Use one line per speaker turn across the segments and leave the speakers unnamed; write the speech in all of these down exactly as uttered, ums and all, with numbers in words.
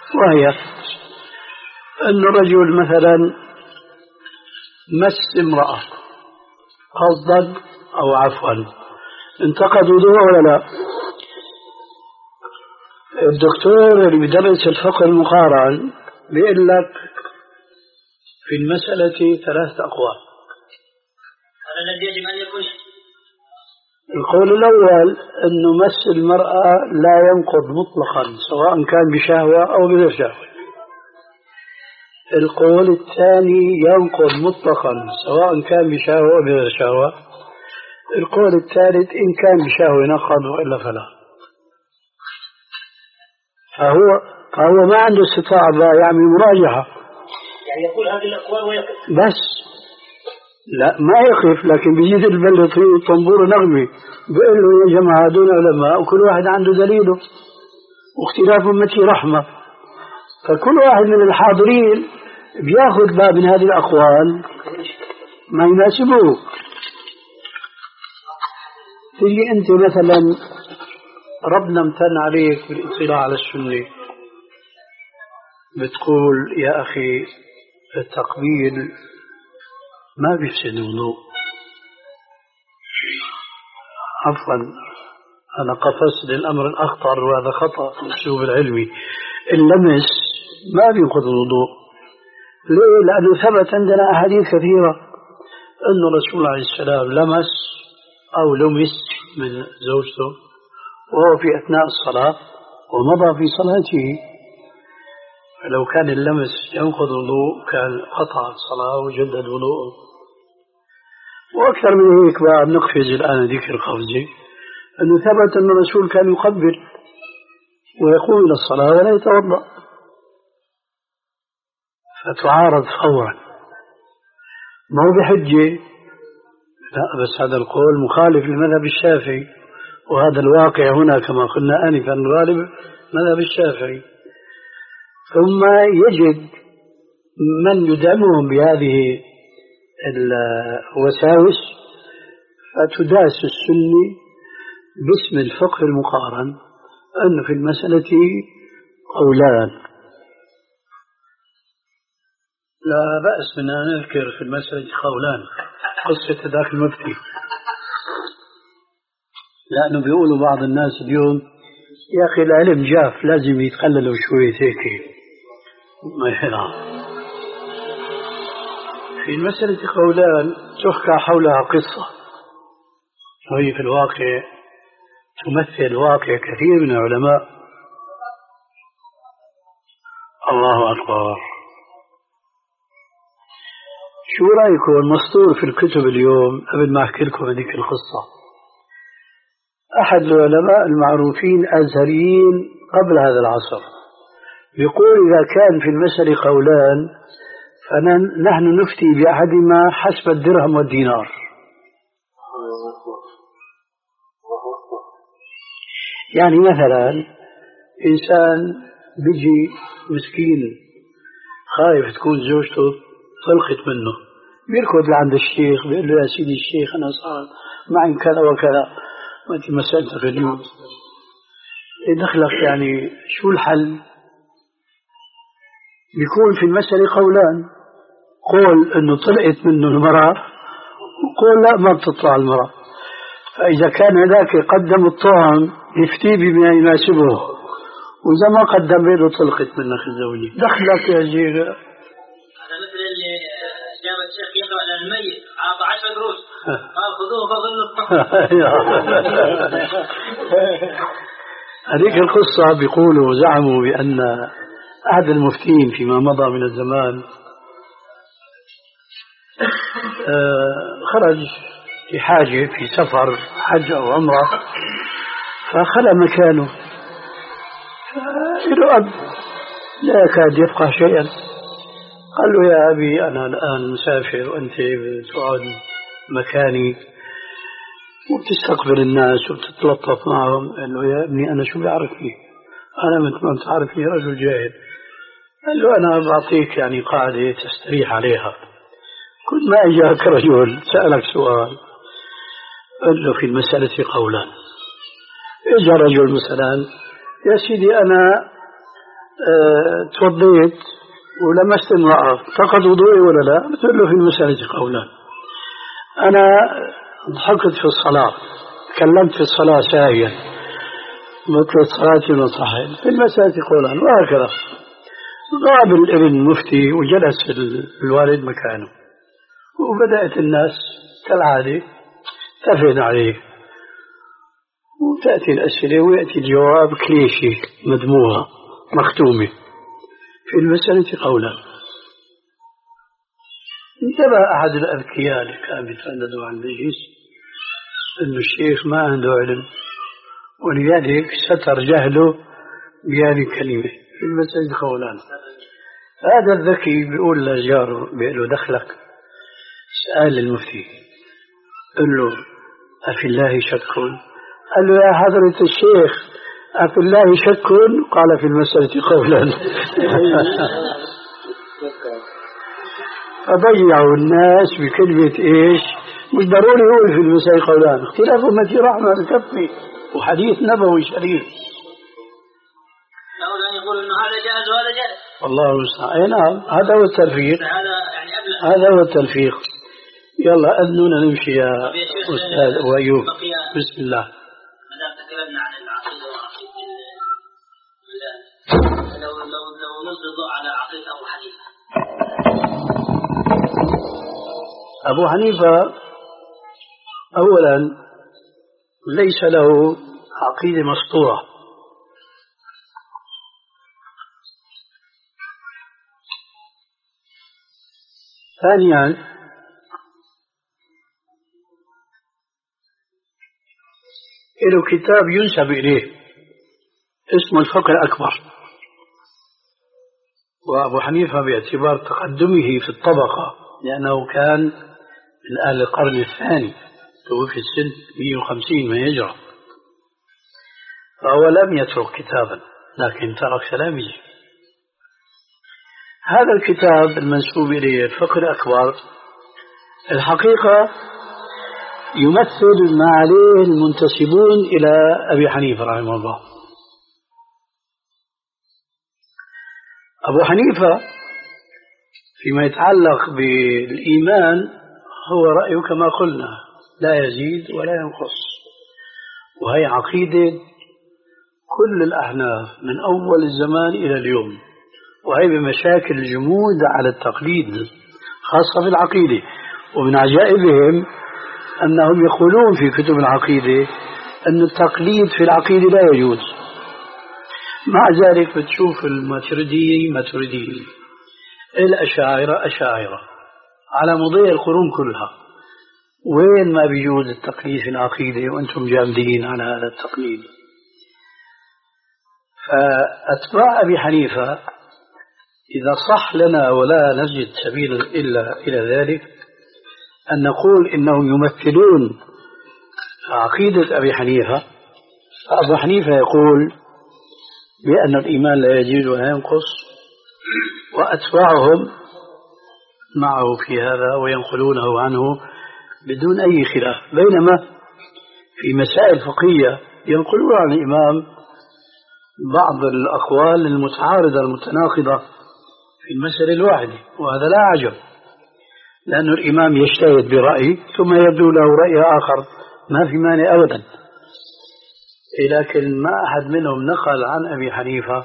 وهي أن الرجل مثلا مس امرأة قصدا أو عفوا انتقد وضوءه ولا لا؟ الدكتور اللي بيدرس الفقه المقارن بيقول لك في المسألة ثلاثة أقوال.
هذا الذي يجب أن يكون.
القول الأول أنه مس المرأة لا ينقض مطلقا سواء كان بشهوة أو بغير شهوة. القول الثاني ينقض مطلقا سواء كان بشهوة أو بغير شهوة. القول الثالث إن كان بشهوة نقض وإلا فلا. فهو فهو ما عنده استطاعة يعمل مراجعة،
يعني يقول هذه الأقوال ويقف
بس لا ما يقف، لكن بيجي البلد طنبور نغمي بيقول له يا جماعة هذول علماء وكل واحد عنده دليله واختلاف أمتي رحمة. فكل واحد من الحاضرين بياخذ باب من هذه الأقوال ما يناسبه. تيجي أنت مثلا ربنا امتن عليك بالاطلاع على السنة، بتقول يا أخي التقبيل ما بيفسد الوضوء. عفوا أنا قفزت للأمر الأخطر وهذا خطأ في الأسلوب العلمي. اللمس ما بينقض الوضوء. ليه؟ لأنه ثبت عندنا أحاديث كثيرة أن الرسول عليه السلام لمس أو لمس من زوجته وهو في أثناء الصلاة ومضى في صلاته. فلو كان اللمس ينقض الوضوء كان قطع الصلاة وجدد وضوءه. وأكثر من هيك بقى نقفز الآن ذكر قفزة أنه ثبت أن الرسول كان يقبل ويقوم إلى الصلاة ولا يتوضأ، فتعارض فورا. ما هو بحجة، لا، بس هذا القول مخالف للمذهب الشافعي، وهذا الواقع هنا كما قلنا آنفا غالب مذهب الشافعي. ثم يجد من يدعمهم بهذه الوساوس فتداس السنة باسم الفقه المقارن أن في المسألة قولان. لا بأس من أن نذكر في المسألة قولان قصة ذاك المفتي، لأنه بيقولوا بعض الناس اليوم يا أخي العلم جاف لازم يتقللوا شوية هيك ما يحرام. في المسألة قولان تحكى حولها قصة، وهي في الواقع تمثل واقع كثير من العلماء. الله أكبر. شو رأيكم المسطور في الكتب اليوم؟ قبل ما أحكي لكم هذيك القصة، أحد العلماء المعروفين أزهريين قبل هذا العصر يقول إذا كان في المسألة قولان فنحن نفتي بأحدهما حسب الدرهم والدينار. يعني مثلا إنسان بيجي مسكين خايف تكون زوجته طلقت منه، بيركض لعند الشيخ بيقول له يا سيدي الشيخ أنا صار معي كذا وكذا وأنت مسألتك اليوم دخلك، يعني شو الحل؟ بيكون في المسألة قولان، قول أنه طلقت منه المرأة وقول لا ما بتطلع المرأة. فإذا كان هذاك قدم الطعن يفتي بما يناسبه، وإذا ما قدم بيده طلقت منك الزوجة. دخلك يا شيخ.
هذا مثل اللي جاب الشيخ يقرأ على الميت عاطى عشر دروس قال خذوه فظلوا.
هذيك القصة بيقولوا زعموا بأن أحد المفتين فيما مضى من الزمان خرج في حاجة في سفر حج أو عمرة فخلى مكانه، فإنه أب لا يكاد يفقه شيئا. قال له يا أبي أنا الآن مسافر وأنت بتقعد مكاني وبتستقبل الناس وبتتلطف معهم. قال له يا ابني أنا شو بعرفني، أنا مثل ما تعرفني رجل جاهل. قال له أنا بعطيك يعني قاعدة تستريح عليها. كل ما أجاك رجل سألك سؤال قال له في المسألة قولان. إجا رجل مثلا يا سيدي أنا أه توضيت ولمست امرأة فقد وضوئي ولا لا؟ بتقول له في المسألة قولان. أنا ضحكت في الصلاة، تكلمت في الصلاة ساهيا، مثل صلاتي ونصحي، في المسألة قولان، وهكذا. غاب الابن المفتي وجلس الوالد مكانه، وبدأت الناس كالعادة تفين عليه، وتأتي الأسئلة ويأتي الجواب كليشي مدموغة مختومة. في المسألة قولا. انتبه أحد الأذكياء اللي كان بيترددوا عن المجلس أن الشيخ ما عنده علم، ولذلك ستر جهله بهذه الكلمة في المسألة قولان. هذا الذكي بيقول لجاره، بيقول له دخلك، سأل المفتي قال له أفي الله شك؟ قال له يا حضرة الشيخ أفي الله شك؟ قال في المسألة قولا. فضيعوا الناس بكلمة إيش؟ مش ضروري يقول في المسألة قولان، اختلاف أمتي رحمة بكفي، وحديث نبوي شريف.
يقول إنه هذا جائز وهذا جائز.
الله المستعان. أي نعم، هذا هو التلفيق. هذا هو التلفيق. يلا أذنونا نمشي يا أستاذ وأيوب. بسم الله.
ما دام تكلمنا عن العقيدة وعقيدة البلاد، لو لو لو نلقي الضوء على عقيدة أبو حنيفة.
أبو حنيفة أولا ليس له عقيدة مسطورة. ثانيا له كتاب ينسب إليه اسمه الفقه الأكبر، وأبو حنيفة باعتبار تقدمه في الطبقة لأنه كان من أهل القرن الثاني، توفي السنة مئة وخمسين من الهجرة، فهو لم يترك كتابا لكن ترك تلاميذه. هذا الكتاب المنسوب إليه الفقه الأكبر الحقيقة يمثل ما عليه المنتسبون إلى أبي حنيفة رحمه الله. أبو حنيفة فيما يتعلق بالإيمان هو رأيه كما قلنا لا يزيد ولا ينقص، وهي عقيدة كل الأحناف من أول الزمان إلى اليوم، وهي بمشاكل الجمود على التقليد خاصة في العقيدة. ومن عجائبهم أنهم يقولون في كتب العقيدة أن التقليد في العقيدة لا يجوز، مع ذلك بتشوف الماتريدية ماتريدية، الأشاعرة أشاعرة، على مضي القرون كلها. وين ما بيجوز التقليد في العقيدة وأنتم جامدين على هذا التقليد. فأتباع أبي حنيفة إذا صح لنا ولا نجد سبيلا إلا إلى ذلك أن نقول إنهم يمثلون عقيدة أبي حنيفة. فأبو حنيفة يقول بأن الإيمان لا يزيد ولا ينقص، وأتباعهم معه في هذا وينقلونه عنه بدون أي خلاف، بينما في مسائل فقهية ينقلون عن الإمام بعض الأقوال المتعارضة المتناقضة في المسألة الواحدة، وهذا لا عجب، لأن الإمام يجتهد برأي ثم يبدو له رأي آخر، ما في مانع أبدا. لكن ما أحد منهم نقل عن أبي حنيفة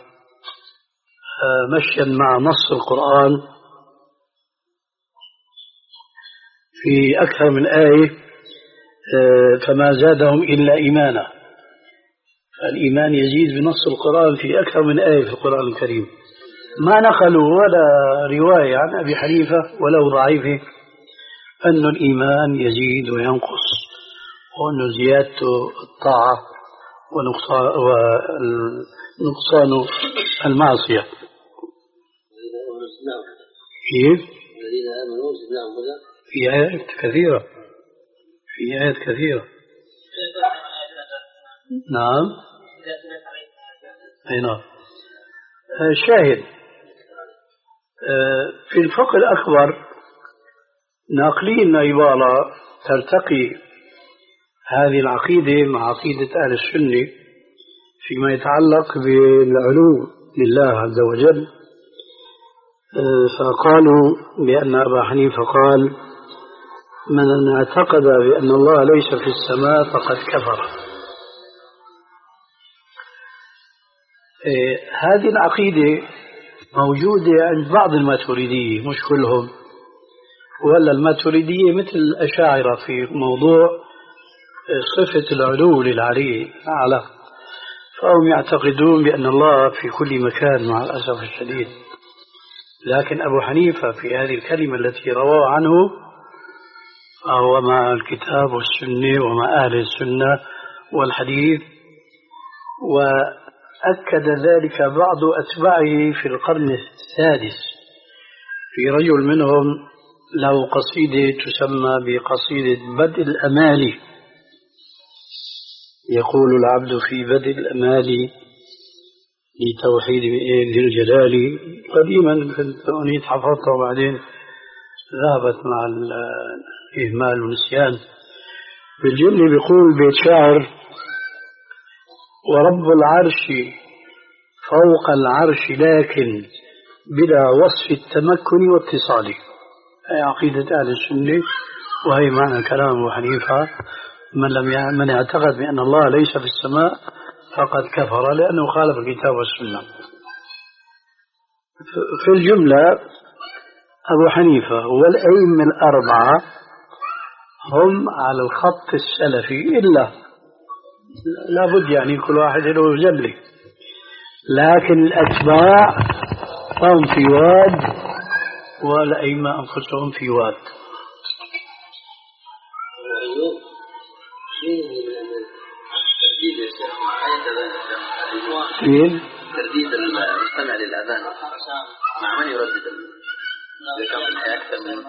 مشيا مع نص القرآن في أكثر من آية فما زادهم إلا إيمانا. فالإيمان يزيد بنص القرآن في أكثر من آية في القرآن الكريم. ما نقلوا ولا رواية عن أبي حنيفة ولو ضعيفة أن الإيمان يزيد وينقص، وأن زيادته الطاعة ونقصان المعصية. كيف؟ في آيات كثيرة، في آيات كثيرة. نعم. أي نعم. شاهد في الفقه الأكبر ناقلين عبارة ترتقي هذه العقيدة مع عقيدة أهل السنة فيما يتعلق بالعلو لله عز وجل، فقالوا بأن أبا حنيفة قال: من اعتقد بأن الله ليس في السماء فقد كفر. هذه العقيدة موجودة عند بعض الماتريدية، مش كلهم، ولا الماتريدية مثل الأشاعرة في موضوع صفة العلو للعلي أعلى، فهم يعتقدون بأن الله في كل مكان مع الأسف الشديد. لكن أبو حنيفة في هذه الكلمة التي رواه عنه فهو مع الكتاب والسنة ومع أهل السنة والحديث، وأكد ذلك بعض أتباعه في القرن السادس. في رجل منهم له قصيدة تسمى بقصيدة بدء الأمالي، يقول العبد في بدء الأمالي لتوحيد ذي الجلال. قديما كنت أنيت حفظتها وبعدين ذهبت مع الإهمال والنسيان. بالجملة بيقول بيت شاعر: ورب العرش فوق العرش لكن بلا وصف التمكن واتصال. هي عقيدة أهل السنة، وهي معنى كلام أبو حنيفة: من لم من اعتقد بأن الله ليس في السماء فقد كفر، لأنه خالف الكتاب والسنة. في الجملة أبو حنيفة والأئمة الأربعة هم على الخط السلفي، إلا لابد يعني كل واحد له جبلة، لكن الأتباع هم في واد والأئمة أنفسهم في واد. مين؟
ترديد المستمع للأذان مع من يردد؟ إذا كان في الحياة أكثر من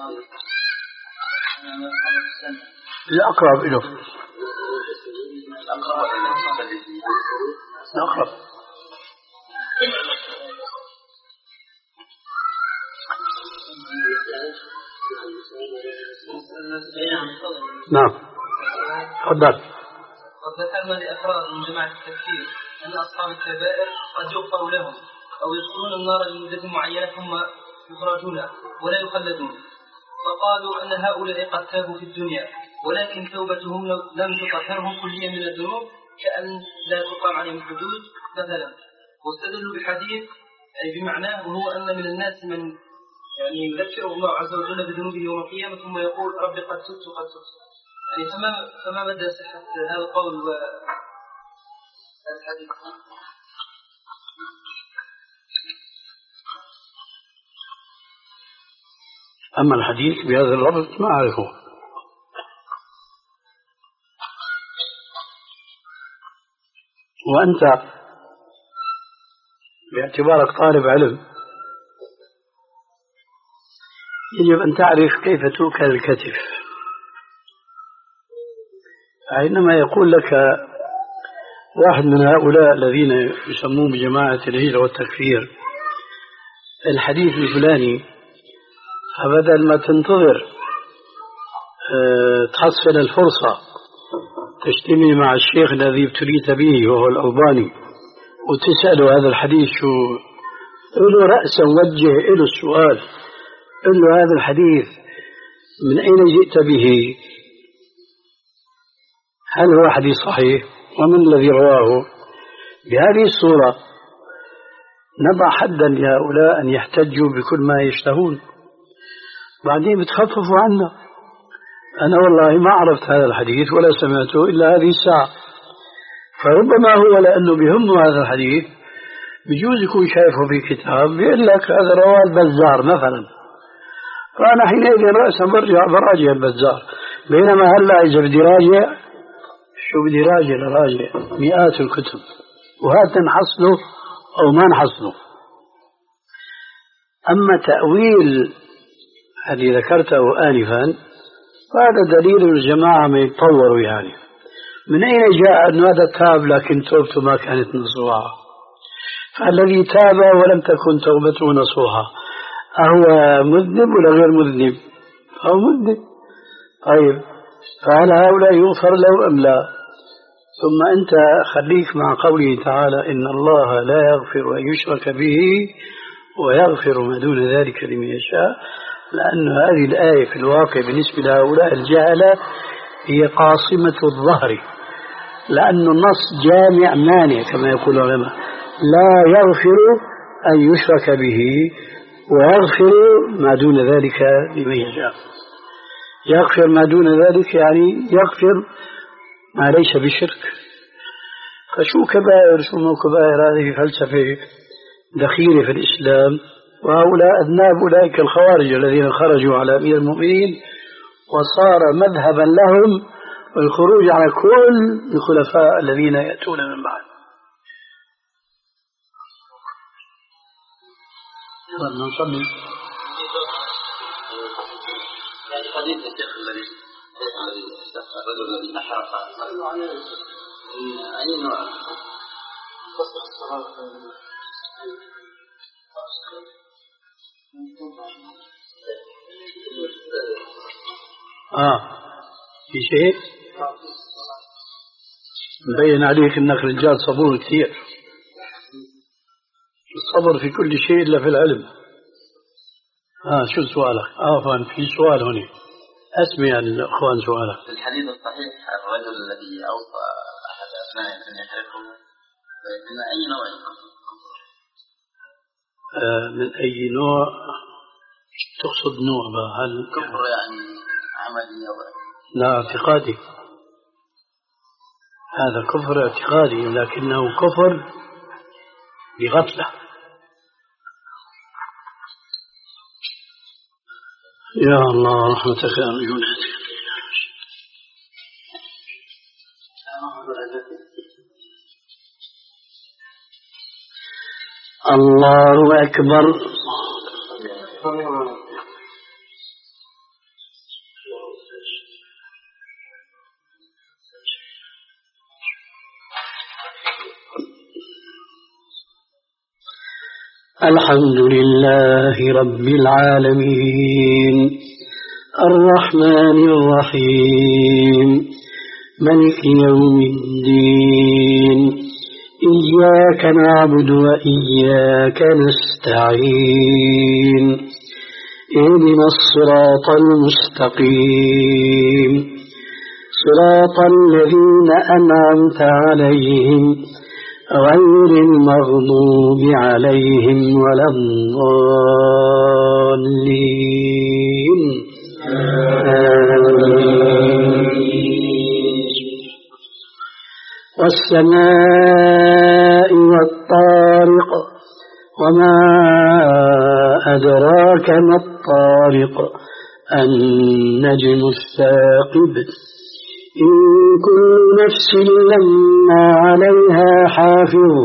الأقرب له.
الأقرب
الأقرب. نعم تفضل.
قد ذكرنا لأفراد من جماعة التكفير أن أصحاب الكبائر قد يغفر لهم أو يدخلون النار لمدة معينة ثم يخرجون ولا يخلدون، فقالوا أن هؤلاء قد تابوا في الدنيا ولكن توبتهم لم تطهرهم كليا من الذنوب كأن لا تقام عليهم الحدود مثلا، واستدلوا بحديث أي بمعناه، وهو أن من الناس من يعني يذكر الله عز وجل بذنوبه يوم القيامة ثم يقول ربي قد تبت قد تبت. يعني فما فما مدى صحة هذا القول و الحديث؟
أما الحديث بهذا اللفظ ما أعرفه. وأنت باعتبارك طالب علم يجب أن تعرف كيف تؤكل الكتف. عندما يقول لك واحد من هؤلاء الذين يسمون بجماعة الهجرة والتكفير الحديث الفلاني، فبدل ما تنتظر تحصل الفرصة تجتمع مع الشيخ الذي ابتليت به وهو الألباني وتسأله هذا الحديث شو، له رأسا وجه له السؤال، قل له هذا الحديث من أين جئت به؟ هل هو حديث صحيح؟ ومن الذي رواه؟ بهذه الصورة نضع حدا لهؤلاء أن يحتجوا بكل ما يشتهون، بعدين بتخففوا عنا. أنا والله ما عرفت هذا الحديث ولا سمعته إلا هذه الساعة، فربما هو لأنه بيهمه هذا الحديث بجوز يكون شايفه في كتاب بيقول لك هذا رواه البزار مثلا، فأنا حينئذ رأسا برجع براجع البزار، بينما هلا إذا بدي راجع شو بدي راجع لراجع مئات الكتب، وهذا نحصله أو ما نحصله. أما تأويل الذي ذكرته آنفا فهذا دليل الجماعة ما يتطوروا، يعني من أين جاء أن هذا تاب لكن توبته ما كانت نصوحة؟ فالذي تاب ولم تكن توبته نصوحة أهو مذنب ولا غير مذنب؟ أو مذنب. طيب فهل هؤلاء يغفر له أم لا؟ ثم أنت خليك مع قوله تعالى إن الله لا يغفر أن يشرك به ويغفر ما دون ذلك لمن يشاء، لأن هذه الآية في الواقع بالنسبة لهؤلاء الجهلة هي قاصمة الظهر، لأن النص جامع مانع كما يقول العلماء، لا يغفر أن يشرك به ويغفر ما دون ذلك لمن يشاء. يغفر ما دون ذلك يعني يغفر ما ليس بشرك. فشو كبائر شو مو كبائر؟ هذه فلسفة دخيلة في الإسلام، وهؤلاء أذناب أولئك الخوارج الذين خرجوا على أمير المؤمنين وصار مذهبا لهم الخروج على كل الخلفاء الذين يأتون من بعد. نصلي.
يعني حديث الشيخ الذي الرجل الذي أحرق أي نوع؟
آه في شيء مبين عليك أنك رجال صبور كثير. الصبر في كل شيء إلا في العلم. آه شو سؤالك؟ عفوا في سؤال هنا، أسمع الأخوان سؤالك.
الحديث الصحيح الرجل الذي أوصى أحد أبنائه أن يحرقه من أي نوع؟
آه من أي نوع تقصد؟ نوع هل
كفر يعني عملي أو
لا اعتقادي؟ هذا كفر اعتقادي لكنه كفر بغفلة. يا الله رحمتك أرجو. الله أكبر. الحمد لله رب العالمين الرحمن الرحيم ملك يوم الدين إياك نعبد وإياك نستعين اهدنا الصراط المستقيم صراط الذين أنعمت عليهم غير المغضوب عليهم ولا الضالين والسماء والطارق وما أدراك ما الطارق النجم الثاقب إن كل نفس لما عليها حافظ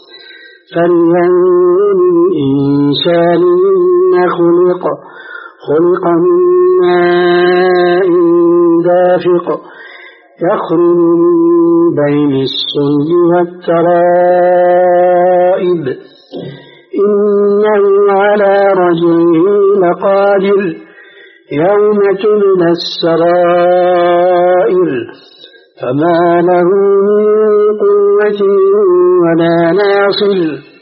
فلينظر الإنسان مما خلق خلق من ماء دافق يخرج من بين الصلب والترائب إنه على رجعه لقادر يوم تبلى السرائر فما له من قوة ولا ناصر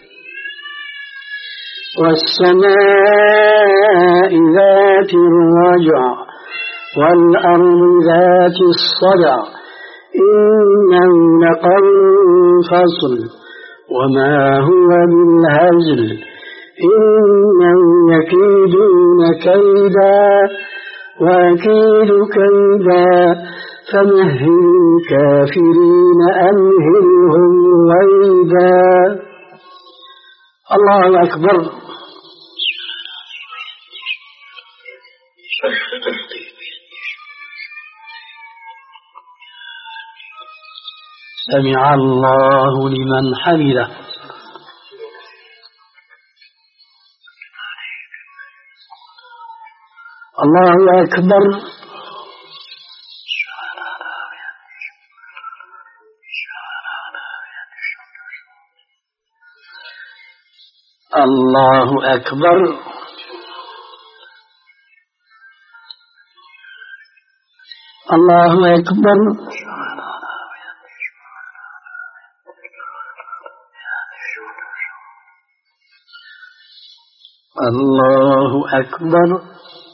والسماء ذات الرجع والأرض ذات الصدع إنه لقول فصل وما هو بالهزل إنهم يكيدون كيدا وأكيد كيدا فمهل الكافرين أمهلهم رويدا. الله أكبر. سمع الله لمن حمده. الله أكبر. الله أكبر. الله أكبر. الله أكبر.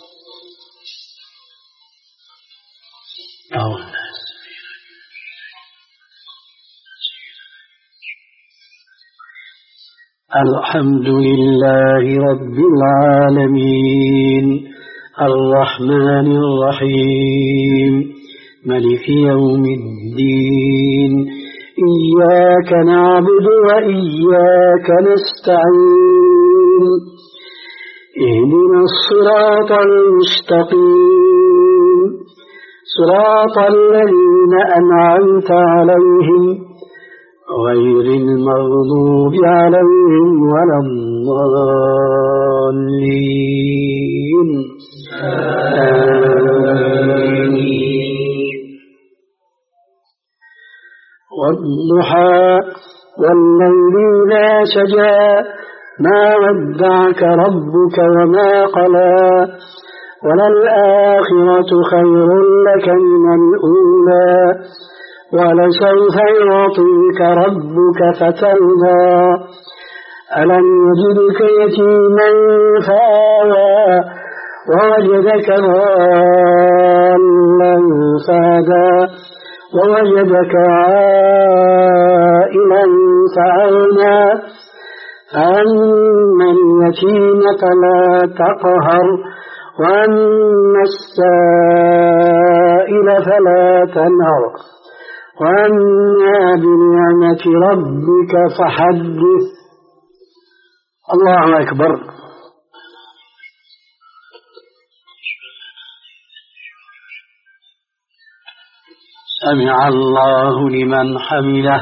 الحمد لله رب العالمين الرحمن الرحيم مالك يوم الدين إياك نعبد وإياك نستعين اهدنا الصراط المستقيم صراط الذين أنعمت عليهم غير المغضوب عليهم ولا الضالين آمين. والضحى والليل إذا سجى ما ودعك ربك وما قلى وللآخرة خير لك من الأولى ولسوف يعطيك ربك فترضى ألم يجدك يتيما فآوى ووجدك ضالا فهدى ووجدك عائلا فأغنى فأما اليتيم فلا تقهر وأما السائل فلا تنهر وأما بنعمة ربك فحدث. الله أكبر. سمع الله لمن حمده.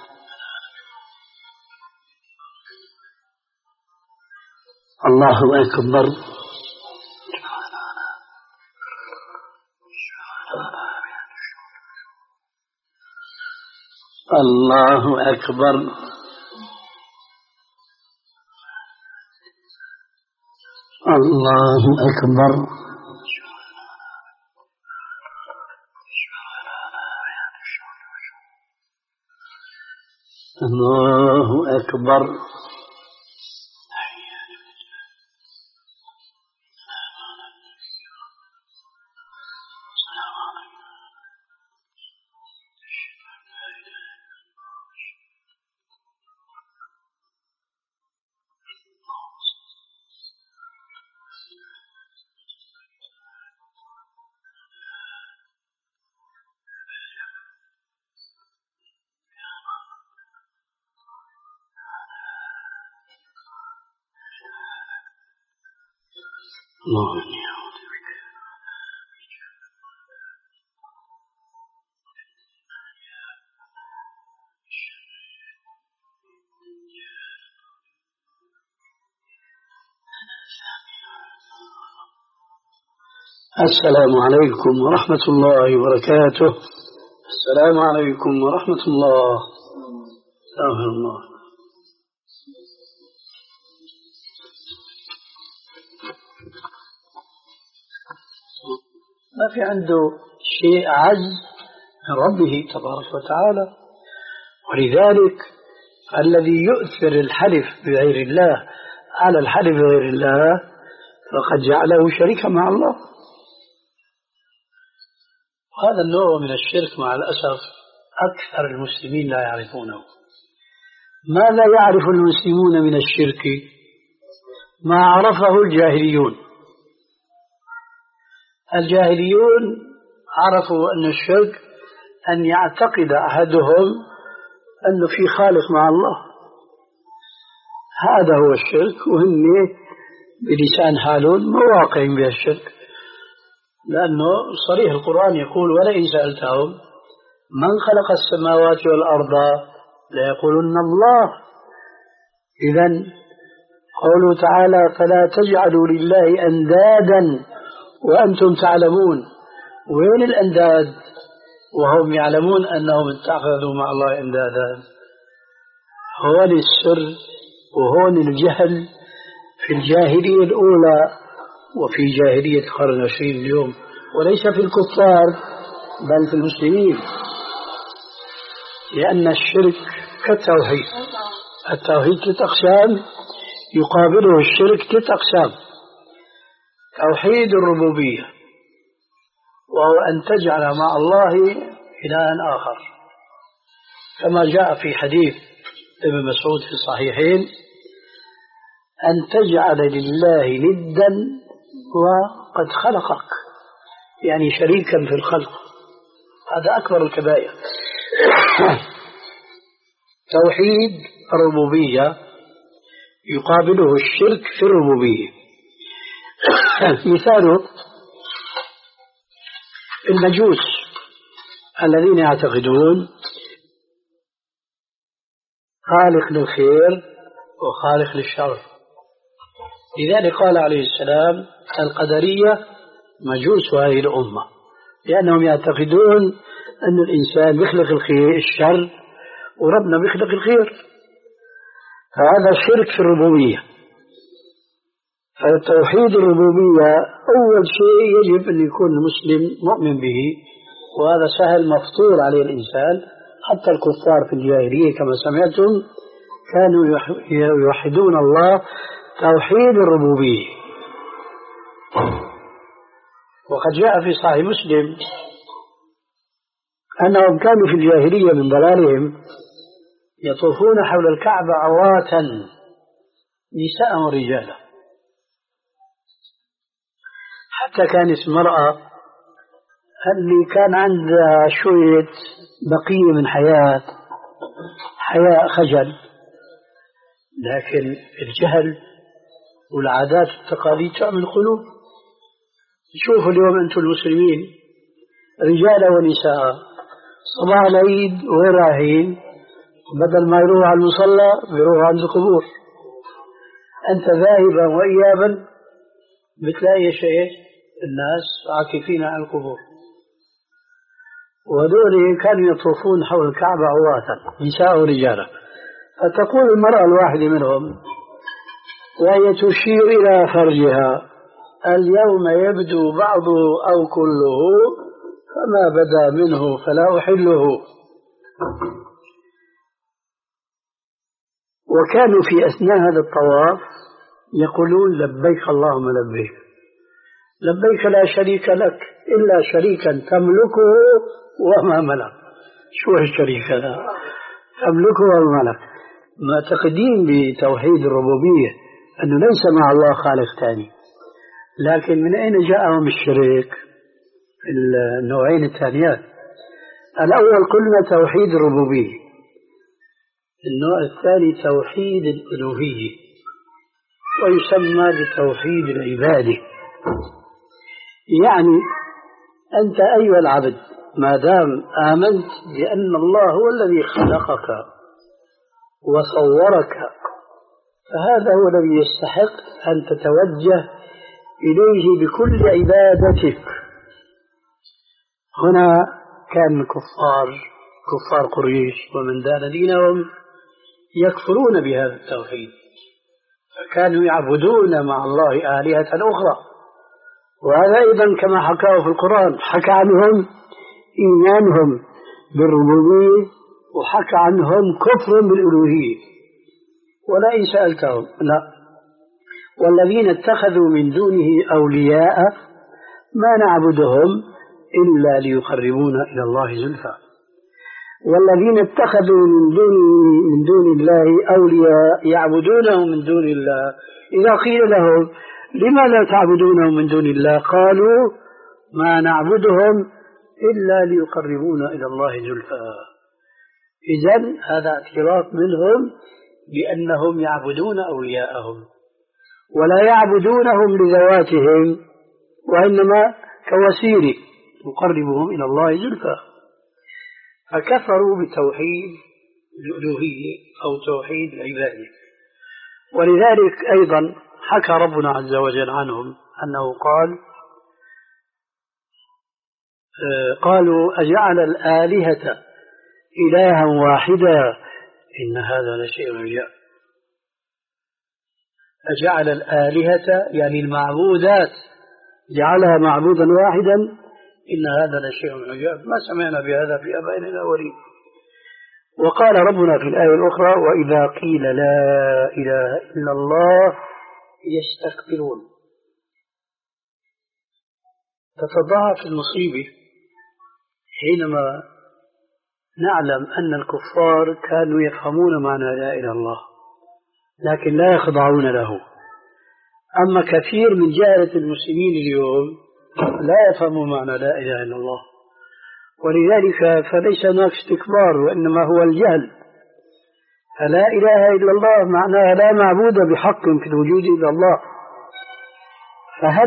الله أكبر. الله أكبر. الله أكبر. الله أكبر. الله السلام عليكم ورحمة الله وبركاته. السلام عليكم ورحمة الله. استغفر الله. ما في عنده شيء أعز من ربه تبارك وتعالى، ولذلك الذي يؤثر الحلف بغير الله على الحلف بغير الله فقد جعله شريكا مع الله. وهذا النوع من الشرك مع الأسف أكثر المسلمين لا يعرفونه. ماذا يعرف المسلمون من الشرك؟ ما عرفه الجاهليون. الجاهليون عرفوا أن الشرك أن يعتقد أحدهم أنه في خالق مع الله، هذا هو الشرك، وهم بلسان حالهم مواقعين بها الشرك، لأنه صريح القرآن يقول ولئن سألتهم من خلق السماوات والأرض ليقولن الله. إذن قوله تعالى فلا تجعلوا لله أندادا وأنتم تعلمون. وين الأنداد وهم يعلمون أنهم اتخذوا مع الله أندادا؟ هون السر وهون الجهل في الجاهلية الأولى وفي جاهلية القرن العشرين اليوم، وليس في الكفار بل في المسلمين، لأن الشرك كالتوحيد. التوحيد ثلاث أقسام: يقابله الشرك ست أقسام: توحيد الربوبية، وهو أن تجعل مع الله إلها آخر، كما جاء في حديث ابن مسعود في الصحيحين: أن تجعل لله ندا وقد خلقك، يعني شريكا في الخلق. هذا أكبر الكبائر. توحيد الربوبية يقابله الشرك في الربوبية. مثاله المجوس الذين يعتقدون خالق للخير وخالق للشر. لذلك قال عليه السلام: القدرية مجوس هذه الأمة، لأنهم يعتقدون أن الإنسان بيخلق الخير الشر وربنا بيخلق الخير، فهذا شرك في الربوبية. فتوحيد الربوبية أول شيء يجب أن يكون المسلم مؤمن به، وهذا سهل مفطور عليه الإنسان. حتى الكفار في الجاهلية كما سمعتم كانوا يوحدون الله توحيد الربوبية. وقد جاء في صحيح مسلم أنهم كانوا في الجاهلية من ضلالهم يطوفون حول الكعبة عراة نساء ورجالا، حتى كانت المرأة اللي كان عندها شوية بقية من حياة حياء خجل، لكن الجهل والعادات والتقاليد تعمل قلوب. شوفوا اليوم أنتم المسلمين رجال ونساء صباح العيد وين رايحين؟ بدل ما يروحوا على المصلى بيروحوا عند القبور. أنت ذاهبا وإيابا بتلاقي شيء الناس عاكفين على القبور، وهذول كانوا يطوفون حول الكعبة عراة نساء ورجالا. فتقول المرأة الواحدة منهم وهي تشير إلى فرجها: اليوم يبدو بعضه أو كله، فما بدا منه فلا أحله. وكانوا في أثناء هذا الطواف يقولون: لبيك اللهم لبيك، لبيك لا شريك لك إلا شريكا تملكه وما ملك. شو الشريك هذا؟ تملكه وما ملك. معتقدين بتوحيد الربوبية أنه ليس مع الله خالق ثاني، لكن من أين جاءهم الشريك في النوعين الثانيات؟ الأول قلنا توحيد الربوبية، النوع الثاني توحيد الألوهية، ويسمى بتوحيد العبادة. يعني أنت أيها العبد ما دام آمنت بأن الله هو الذي خلقك وصورك، فهذا هو الذي يستحق أن تتوجه إليه بكل عبادتك. هنا كان الكفار كفار قريش ومن دان دينهم يكفرون بهذا التوحيد، فكانوا يعبدون مع الله آلهة أخرى. وهذا أيضا كما حكاه في القرآن، حكى عنهم إيمانهم بالربوبية وحكى عنهم كفر بالألوهية. ولئن سألتهم لا والذين اتخذوا من دونه أولياء ما نعبدهم إلا ليقربونا إلى الله زلفى. والذين اتخذوا من دون من دون الله أولياء يعبدونه من دون الله إذا قيل لهم لما لا تعبدونه من دون الله قالوا ما نعبدهم إلا ليقربونا إلى الله زلفى. إذن هذا اعتراف منهم بأنهم يعبدون أولياءهم ولا يعبدونهم لذواتهم، وإنما كوسيلة يقربهم إلى الله زلفى. فكفروا بتوحيد الألوهية أو توحيد العبادة. ولذلك أيضا حكى ربنا عز وجل عنهم أنه قال قالوا أجعل الآلهة إلها واحدا إن هذا لشيء عجاب. أجعل الآلهة يعني المعبودات جعلها معبودا واحدا إن هذا لشيء عجاب، ما سمعنا بهذا في آبائنا الأولين. وقال ربنا في الآية الأخرى وإذا قيل لا إله إلا الله يستكبرون. تتضاعف المصيبة حينما نعلم أن الكفار كانوا يفهمون معنى لا إله إلا الله لكن لا يخضعون له. أما كثير من جهلة المسلمين اليوم لا يفهمون معنى لا إله إلا الله، ولذلك فليس هناك استكبار وإنما هو الجهل. فلا إله إلا الله معناها لا معبود بحق في الوجود إلا الله. فهل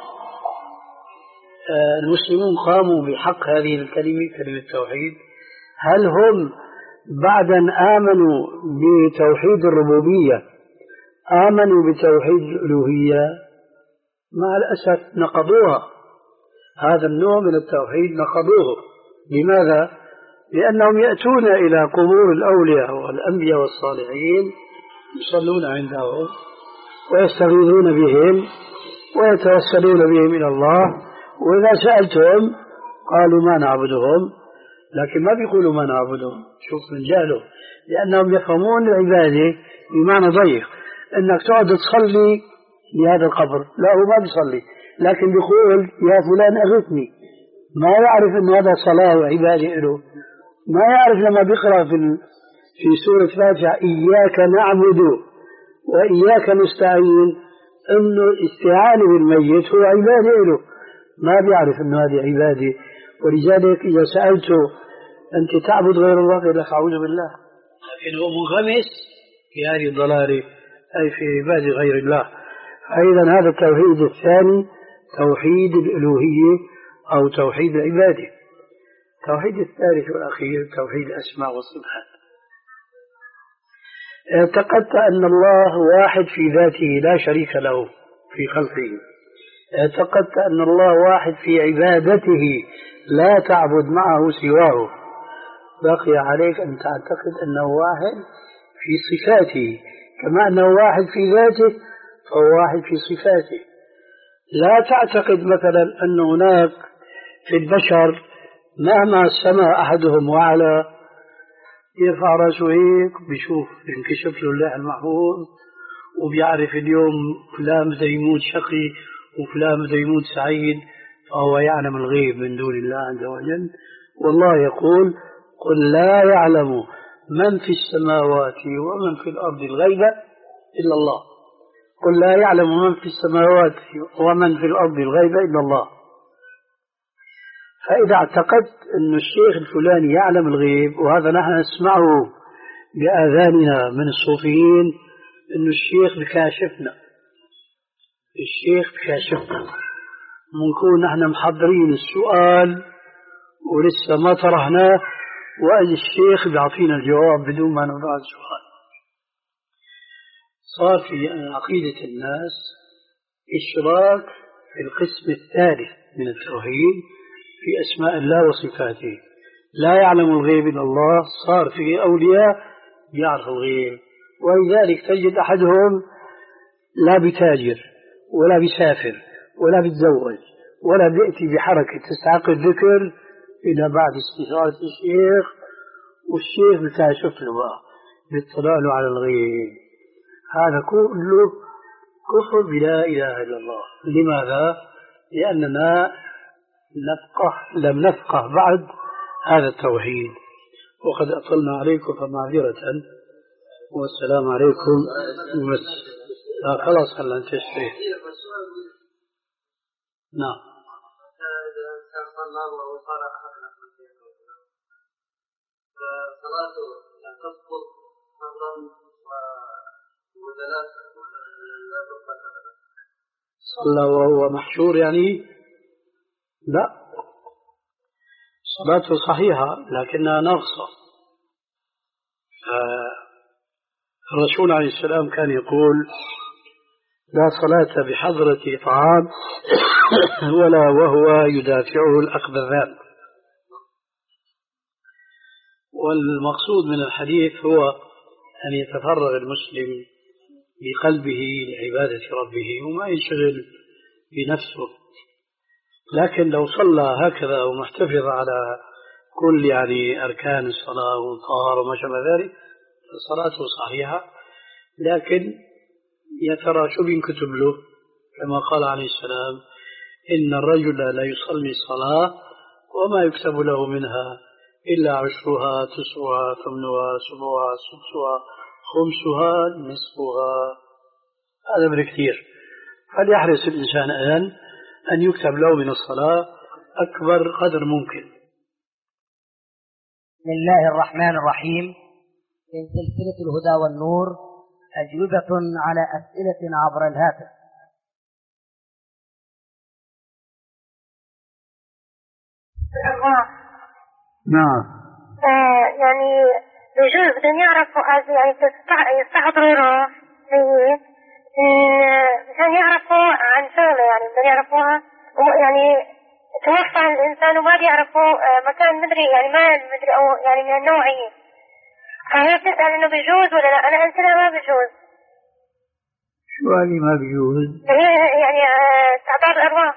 المسلمون قاموا بحق هذه الكلمة كلمة التوحيد؟ هل هم بعد أن آمنوا بتوحيد الربوبية آمنوا بتوحيد الألوهية؟ مع الأسف نقضوها. هذا النوع من التوحيد نقضوه. لماذا؟ لأنهم يأتون إلى قبور الأولياء والأنبياء والصالحين يصلون عندهم ويستغيثون بهم ويتوسلون بهم إلى الله، وإذا سألتهم قالوا ما نعبدهم، لكن ما بيقولوا ما نعبدهم. شوف من جهله، لأنهم يفهمون العبادة بمعنى ضيق، أنك تقعد تصلي لهذا القبر. لا، هو ما بيصلي لكن بيقول يا فلان أغثني. ما يعرف أن هذا صلاة وعبادة له. ما يعرف لما بيقرأ في في سورة الفاتحة إياك نعبد وإياك نستعين أنه الاستعانة بالميت هو عبادة له. ما بيعرف أن هذه عبادة. ولذلك إذا سألته أنت تعبد غير الله قال لك أعوذ بالله، لكن هو منغمس في هذه الضلالة أي في عبادة غير الله. أيضا هذا التوحيد الثاني توحيد الألوهية أو توحيد العبادة. التوحيد الثالث والأخير توحيد الأسماء والصفات. اعتقدت أن الله واحد في ذاته لا شريك له في خلقه. اعتقدت أن الله واحد في عبادته لا تعبد معه سواه. بقي عليك أن تعتقد أنه واحد في صفاته، كما أنه واحد في ذاته فهو واحد في صفاته. لا تعتقد مثلا أن هناك في البشر مهما سمع أحدهم وعلى يرفع رأسه هيك بيشوف ينكشف له اللوح المحفوظ وبيعرف اليوم فلان بده يموت شقي وفلان بده يموت سعيد، فهو يعلم الغيب من دون الله عز وجل. والله يقول قل لا يعلم من في السماوات ومن في الأرض الغيب إلا الله. قل لا يعلم من في السماوات ومن في الأرض الغيب إلا الله. فإذا اعتقدت أن الشيخ الفلاني يعلم الغيب، وهذا نحن نسمعه بآذاننا من الصوفيين أن الشيخ بكاشفنا، الشيخ بكاشفنا، منكون نحن محضرين السؤال ولسه ما طرحناه وأجي الشيخ بيعطينا الجواب بدون ما نوضع السؤال. صار في عقيدة الناس إشراك في القسم الثالث من التوحيد في أسماء الله وصفاته. لا يعلم الغيب إلا الله، صار في أولياء يعرف الغيب. ولذلك تجد أحدهم لا بتاجر ولا بيسافر ولا بيتزوج ولا بيأتي بحركة تستحق الذكر إلى بعد استشارة الشيخ، والشيخ بتاشف له بقى بيطلع له على الغيب. هذا كله كفر بلا إله إلا الله. لماذا؟ لأننا نفقه لم نفقه بعد هذا التوحيد. وقد أطلنا عليكم فمعذرة، والسلام عليكم. لا خلاص خلنا ننتهي. نعم.
فصلاته تسقط فرضا وثلاث
صلى وهو محشور يعني؟ لا، صلاته صحيحة لكنها ناقصة. الرسول عليه السلام كان يقول لا صلاة بحضرة طعام ولا وهو يدافعه الأخبثان. والمقصود من الحديث هو أن يتفرغ المسلم بقلبه لعبادة ربه وما ينشغل بنفسه. لكن لو صلى هكذا ومحتفظ على كل يعني أركان الصلاة والطهارة وما شابه ذلك صلاته صحيحة، لكن يا ترى شو بينكتب له؟ كما قال عليه السلام: إن الرجل لا يصلي الصلاة وما يكتب له منها إلا عشرها تسعها ثمنها سبعها سدسها خمسها نصفها. هذا بالكثير. فليحرص الإنسان الآن أن يكتب له من الصلاة أكبر قدر ممكن.
بسم الله الرحمن الرحيم. من سلسلة الهدى والنور أجوبة على أسئلة عبر الهاتف.
نعم.
آه يعني يجوز بدهم يعرفوا يعني يستحضروا روح عشان يعرفوا عن شغلة، يعني بدهم يعرفوها يعني توفى الإنسان وما بيعرفوا مكان مدري يعني ما مدري أو يعني من النوعية، فهي بتسأل إنه بيجوز ولا لا. أنا قلت لها ما بيجوز.
شو اللي ما بيجوز؟
هي يعني استعباد الأرواح.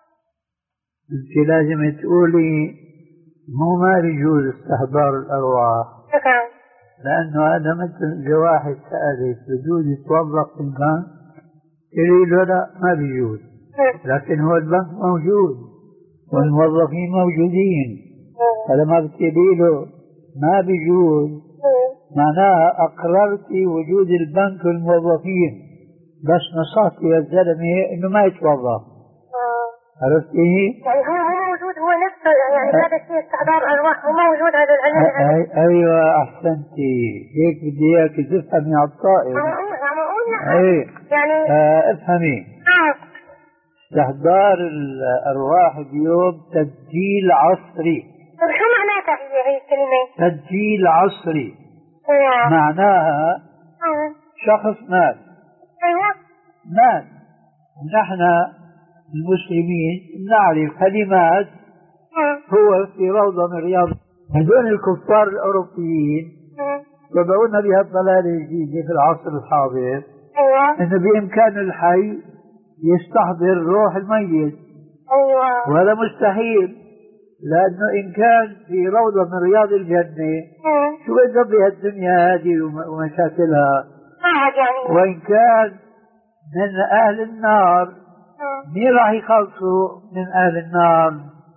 أنت لازم تقولي مو ما بيجوز استحضار الأرواح.
شكرا.
لأنه هذا مثل إذا واحد سألك بجوز يتوظف في البنك، تقولي له لا ما بيجوز، لكن هو البنك موجود والموظفين موجودين، فلما بتقولي له ما بيجوز معناها أقررتي وجود البنك والموظفين، بس نصحتي يا زلمة إنه ما يتوظف. عرفتي؟
يعني هو مو موجود، هو نفسه يعني هذا الشيء استحضار الأرواح هو موجود هذا العلم.
أيوة أحسنتي، هيك بدي إياك تفهمي على الطائر.
عم أقول
أي
يعني
آه افهمي.
آه.
استحضار الأرواح اليوم تسجيل عصري.
طيب شو معناتها هي هي الكلمة؟
تسجيل عصري.
أيوة.
معناها
أه.
شخص مات.
أيوة.
مات، ونحن المسلمين نعرف كلمات هو في روضة من رياض. هذول الكفار الأوروبيين يضعون بها الضلالة الجديدة في العصر الحاضر.
أيوة.
إنه بإمكان الحي يستحضر روح الميت.
أيوة.
وهذا مستحيل، لأنه إن كان في روضة من رياض الجنة شو يقضي الدنيا هذه ومشاكلها؟
يعني.
وإن كان من أهل النار مين راح يخلصوا من أهل النار؟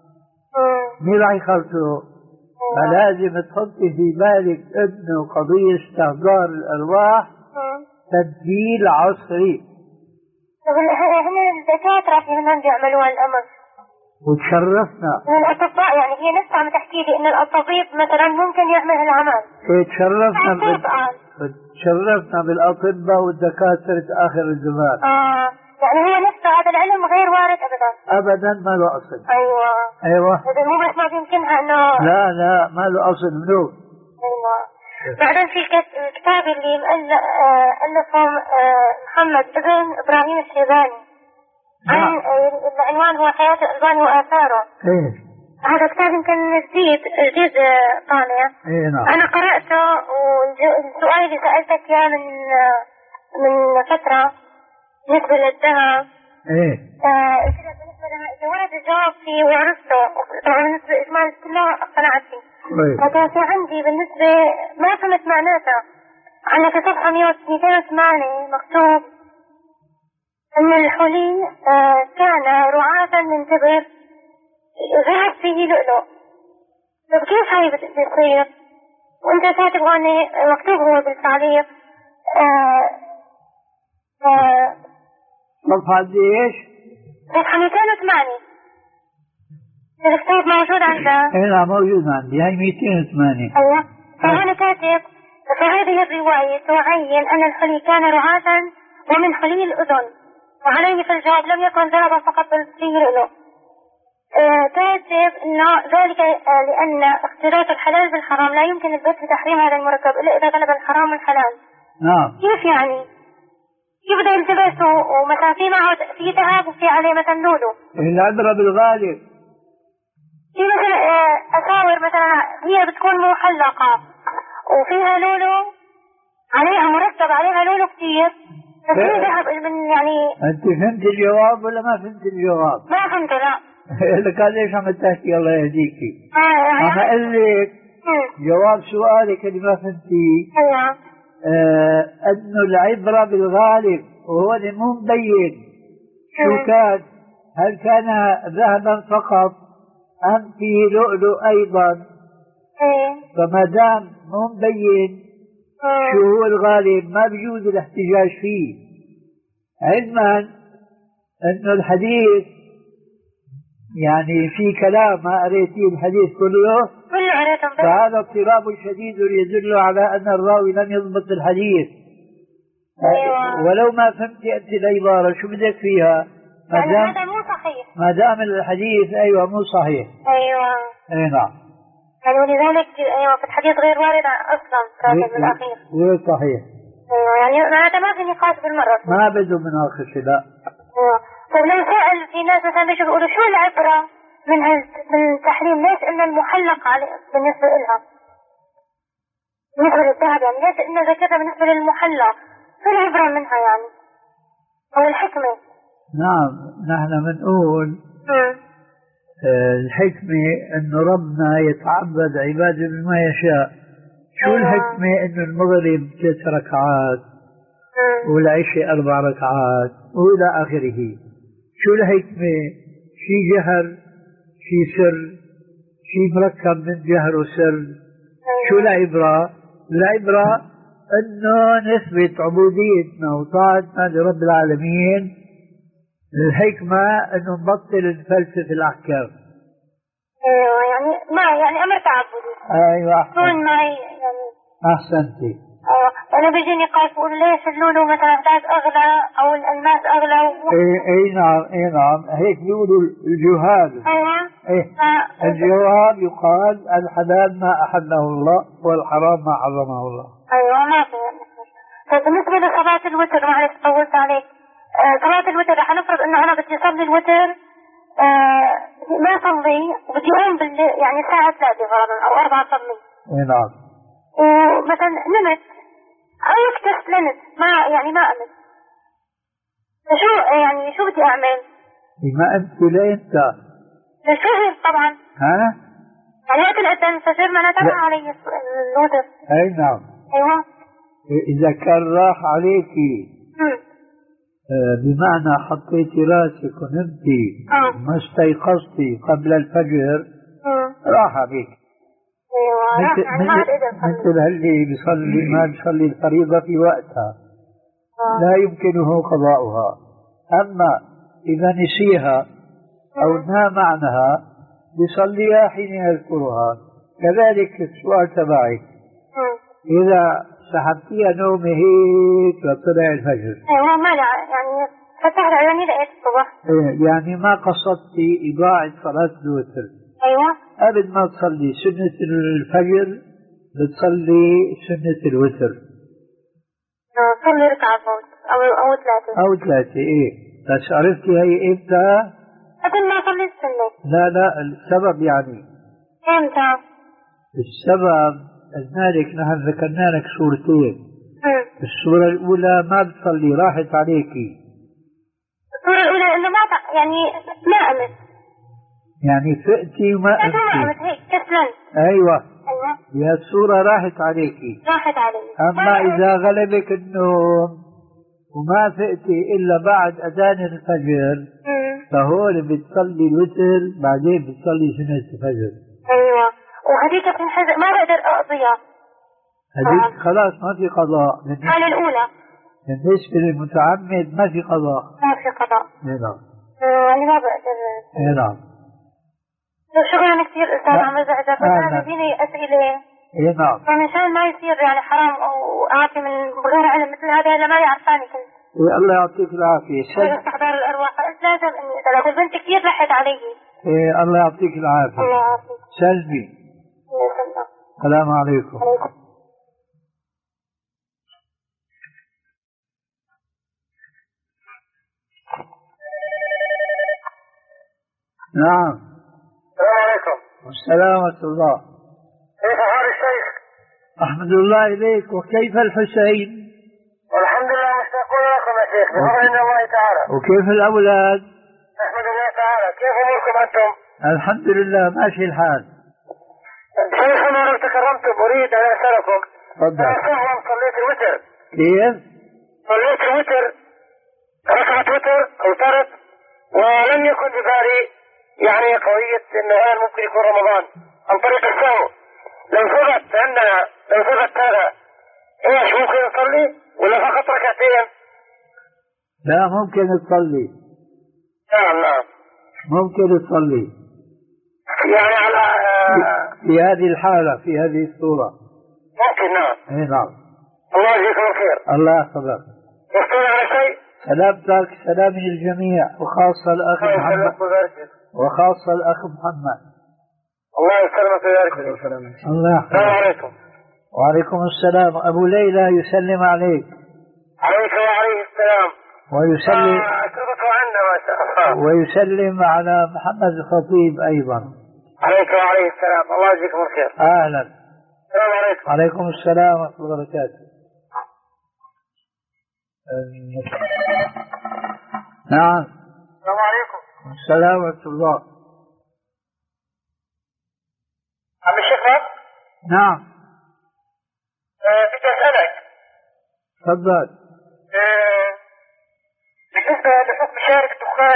مين راح يخلصوا؟ فلازم تحطي في بالك إنه قضية استحضار الأرواح تسجيل عصري.
طب هم الدكاترة في هنا بيعملوا هالأمر
وتشرفنا.
الأطباء يعني هي نفسها عم تحكي لي إن الطبيب مثلا ممكن يعمل هالعمل.
إيه تشرفنا بال... تشرفنا بالأطباء والدكاترة آخر الزمان.
آه يعني هو نفسه هذا العلم غير وارد أبدا.
أبدا ما له أصل.
أيوة.
أيوة.
إذا مو بس ما بيمكنها إنه.
لا لا ما له أصل منو.
أيوة. بعدين في الكتاب اللي ألفه محمد ابن إبراهيم الشيباني. عن العنوان هو حياة الألباني وآثاره.
إيه.
هذا كتاب يمكن جديد جديد طالع.
إيه نعم.
أنا قرأته والسؤال اللي سألتك إياه من من فترة بالنسبة للذهب.
إيه.
قلت لك بالنسبة لها إذا ورد الجواب فيه وعرفته طبعا بالنسبة لإجمال كله اقتنعت فيه.
كويس.
لكن في عندي بالنسبة ما فهمت معناتها. عندنا في صفحة مئتين وثمانية مكتوب أن الحلي آه كان رعاة من تبر ذهب فيه لؤلؤ. طيب كيف هاي بتصير؟ وانت كاتب هون مكتوب هو بالتعليق آه آه
صفحة ايش؟
صفحة مئتين وثمانية الكتاب موجود عندها.
ايه نعم موجود عندي، هاي مئتين وثمانية.
ايوه. فهنا كاتب في هذه الرواية تعين أن الحلي كان رعاة ومن حلي الأذن، وعليه في الجواب لم يكن ذهبا فقط بل فيه لؤلؤ. آه كاتب انه ذلك آه لان اختلاط الحلال بالحرام لا يمكن البت بتحريم هذا المركب الا اذا غلب الحرام والحلال.
نعم.
كيف يعني؟ كيف بده يلتبس ومثلا في معه في ذهب وفي عليه مثلا لولو؟
العبرة بالغالب.
في مثلا آه اساور مثلا هي بتكون محلقة وفيها لولو عليها مركب عليها لولو كثير. بس هي ذهب من يعني.
انت فهمت الجواب ولا ما فهمت الجواب؟
ما فهمت لا.
لك ليش عم تحكي الله يهديكي؟
آه
عم أقول لك جواب سؤالك اللي ما فهمتيه.
أيوة.
آه أنه العبرة بالغالب وهو مو مبين شو كان، هل كان ذهبا فقط أم فيه لؤلؤ أيضا؟ فما دام مو مبين شو هو الغالب ما بيجوز الاحتجاج فيه، علما أنه الحديث يعني في كلام ما قريتيه الحديث كله فهذا اضطراب شديد يدل على أن الراوي لم يضبط الحديث.
أيوة.
ولو ما فهمت أنت العبارة شو بدك فيها؟ ما
يعني
دام
هذا مو صحيح،
ما دام الحديث أيوة مو صحيح.
أيوة.
أي نعم.
يعني ولذلك أيوة في الحديث غير وارد أصلا كاتب الأخير.
غير صحيح.
أيوة يعني هذا ما في نقاش بالمرة.
ما بده مناقشة لا.
أيوة. طيب لو سأل في ناس مثلا بيجوا بيقولوا شو العبرة من من التحريم؟ ليش إن المحلق عليه بالنسبة لها؟ بالنسبة للذهب يعني ليش إن ذكرها بالنسبة للمحلق؟ شو العبرة منها يعني؟ أو الحكمة؟
نعم نحن بنقول آه الحكمة إنه ربنا يتعبد عباده بما يشاء. شو الحكمة؟ إنه المغرب ثلاث ركعات والعشاء أربع ركعات وإلى آخره. شو الحكمة؟ شي جهر شي سر، شي مركب من جهر وسر. شو العبرة؟ العبرة أنه نثبت عبوديتنا وطاعتنا لرب العالمين. الحكمة أنه نبطل نفلسف الأحكام.
أيوة يعني ما يعني أمر تعبدي.
أيوة أحسن.
كون معي يعني.
أحسنتي.
أيوة أنا بيجيني قاس بقول ليش اللولو مثلا ذهب أغلى أو الألماس أغلى و...
إيه إيه نعم إيه نعم هيك بيقولوا الجهال.
أيوة.
إيه ف... الجواب يقال الحلال ما أحله الله والحرام ما حرمه الله.
أيوة ما في. طيب بالنسبة لصلاة الوتر معلش طولت عليك. آه صلاة الوتر رح نفرض إنه أنا بدي أصلي الوتر آه ما أصلي وبدي أقوم بال يعني الساعة ثلاثة فرضا أو أربعة أصلي.
إيه نعم.
ومثلا نمت أو استسلمت ما يعني ما أمت. شو يعني شو بدي أعمل؟
ما أنت ولا أنت؟
الفجر طبعا.
ها؟
يعني وقت الأذان الفجر ما نتابع علي الوتر.
أي نعم.
أيوة.
إذا كان راح عليكي آه بمعنى حطيتي راسك ونمتي ما استيقظتي قبل الفجر راح عليك.
أيوة.
مثل مثل اللي بيصلي ما بيصلي الفريضة في وقتها لا يمكنه قضاؤها. أما إذا نسيها أو نام عنها بيصليها حين يذكرها. كذلك السؤال تبعك إذا سحبتيها نومي هيك لطلع الفجر.
أيوة ما لا يعني فتحت عيوني لقيت الصبح.
إيه يعني ما قصدتي إضاعة صلاة الوتر.
أيوة.
قبل ما تصلي سنة الفجر بتصلي سنة الوتر.
صلي ركعة أو أو ثلاثة.
أو ثلاثة إيه بس عرفتي هي إمتى؟
قبل ما أصلي السنة.
لا لا السبب يعني.
إمتى؟
السبب المالك نحن ذكرنا لك صورتين.
م.
الصورة الأولى ما بتصلي راحت عليكي.
الصورة الأولى إنه ما يعني ما أمت.
يعني فقتي وما
أمت. ما أمت هيك كسلت.
أيوة.
أيوة.
يا الصورة راحت عليكي.
راحت علي.
أما إذا غلبك النوم وما فقتي إلا بعد أذان الفجر
م.
فهون بتصلي الوتر بعدين بتصلي سنة الفجر.
أيوة. وهذيك بتنحزق ما بقدر أقضيها.
هذيك خلاص ما في قضاء.
الحالة الأولى.
بالنسبة للمتعمد ما في قضاء.
ما في قضاء.
إيه نعم.
يعني ما بقدر.
إيه نعم.
شكرا كثير أستاذ عم رزق. أنا بديني أسئلة.
إيه نعم.
فمشان ما يصير يعني حرام أو أعطي من غير علم مثل هذا اللي ما يعرفاني كنت.
إيه الله يعطيك العافية.
سلم. استحضار الأرواح فقلت لازم إني أسأل أقول بنتي كثير لحت علي.
إيه الله يعطيك العافية.
الله يعافيك.
سلمي. السلام عليكم. نعم.
السلام عليكم.
والسلام ورحمة الله.
كيف حال الشيخ؟
أحمد الله إليك. وكيف الحسين؟
والحمد لله مشتاقون لكم يا شيخ بفضل الله تعالى.
وكيف الأولاد؟
نحمد الله تعالى، كيف أموركم أنتم؟
الحمد لله ماشي الحال.
شيخنا لو تكرمتم أريد أن أسألكم.
تفضل.
أنا سهوا صليت الوتر.
كيف؟
صليت الوتر ركعة وتر أو ترك، ولم يكن ببالي يعني قضية إنه هذا ممكن يكون رمضان عن طريق السهو. لو ثبت عندنا لو ثبت هذا إيش ممكن نصلي ولا فقط ركعتين؟
لا ممكن تصلي.
نعم نعم.
ممكن تصلي.
يعني على
في هذه الحالة في هذه الصورة.
ممكن نعم.
اي نعم.
الله يجزيكم الخير.
الله يحفظك.
يحصل على شيء؟
سلامتك سلام للجميع وخاصة الأخ محمد وخاصة الأخ محمد.
الله يسلمك ويبارك.
الله يحفظك.
السلام عليكم.
وعليكم السلام. أبو ليلى يسلم عليك.
عليك وعليه السلام.
ويسلم
أشرفه عنا ما شاء الله.
ويسلم على محمد الخطيب أيضا.
عليك وعليه السلام. الله يجزيكم الخير.
أهلا.
السلام عليكم.
عليكم السلام ورحمة الله وبركاته. نعم.
السلام عليكم.
السلام ورحمة الله.
عم الشيخ.
نعم.
بدي أسألك.
تفضل.
بالنسبة لحكم شارب الدخان.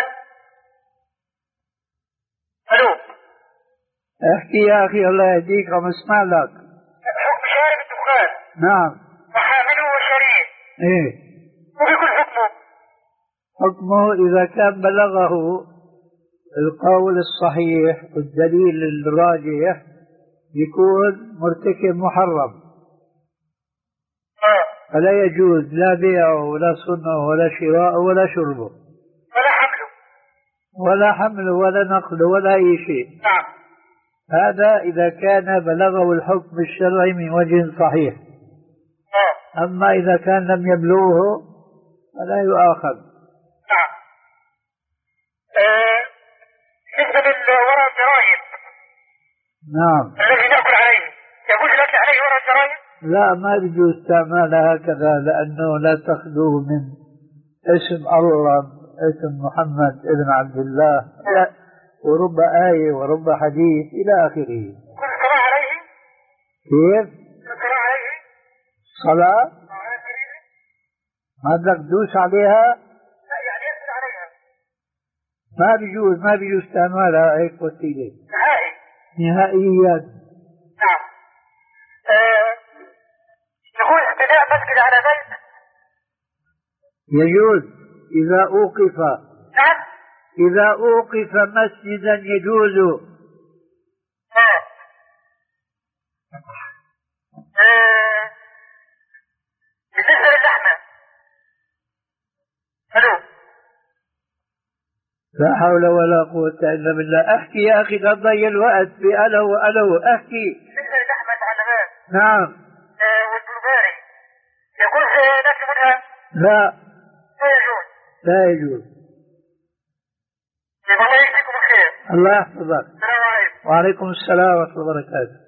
ألو.
احكي يا أخي الله يهديك عم اسمع لك.
حكم شارب الدخان.
نعم.
وحامله وشريك.
ايه.
وبيكون حكمه.
حكمه إذا كان بلغه القول الصحيح والدليل الراجح يكون مرتكب محرم. فلا يجوز لا بيعه ولا صنعه ولا شراءه ولا شربه
ولا حمله
ولا حمله ولا نقله ولا أي شيء.
نعم.
هذا إذا كان بلغه الحكم الشرعي من وجه صحيح.
آه.
أما إذا كان لم يبلغه فلا يؤاخذ.
نعم. بالنسبة للورق الجرايد.
نعم.
الذي نأكل عليه يجوز الأكل عليه ورق الجرايد؟
لا ما يجوز استعمالها هكذا لأنه لا تخلو من اسم الله اسم محمد ابن عبد الله لا ورب آية ورب حديث إلى آخره.
كل صلاة عليه؟
كيف؟
كل صلاة عليه؟
صلاة؟ ما بدك تدوس عليها؟
لا يعني يسأل عليها.
ما بيجوز ما بيجوز استعمالها هيك وسيلة.
نهائي.
نهائيا.
نعم. أه يقول بناء مسجد على بيت.
يجوز إذا أوقف.
نعم.
إذا أوقف مسجدا يجوز.
نعم. أه بالنسبة للحمة. ألو.
لا حول ولا قوة إلا بالله. أحكي يا أخي لا تضيع الوقت بألو وألو احكي.
بالنسبة للحمة تعلمان.
نعم.
والبلغاري يجوز ناكل منها؟
لا.
لا يجوز.
لا يجوز.
الله يجزيكم الخير.
الله يحفظك.
السلام عليكم.
وعليكم السلام ورحمة الله وبركاته.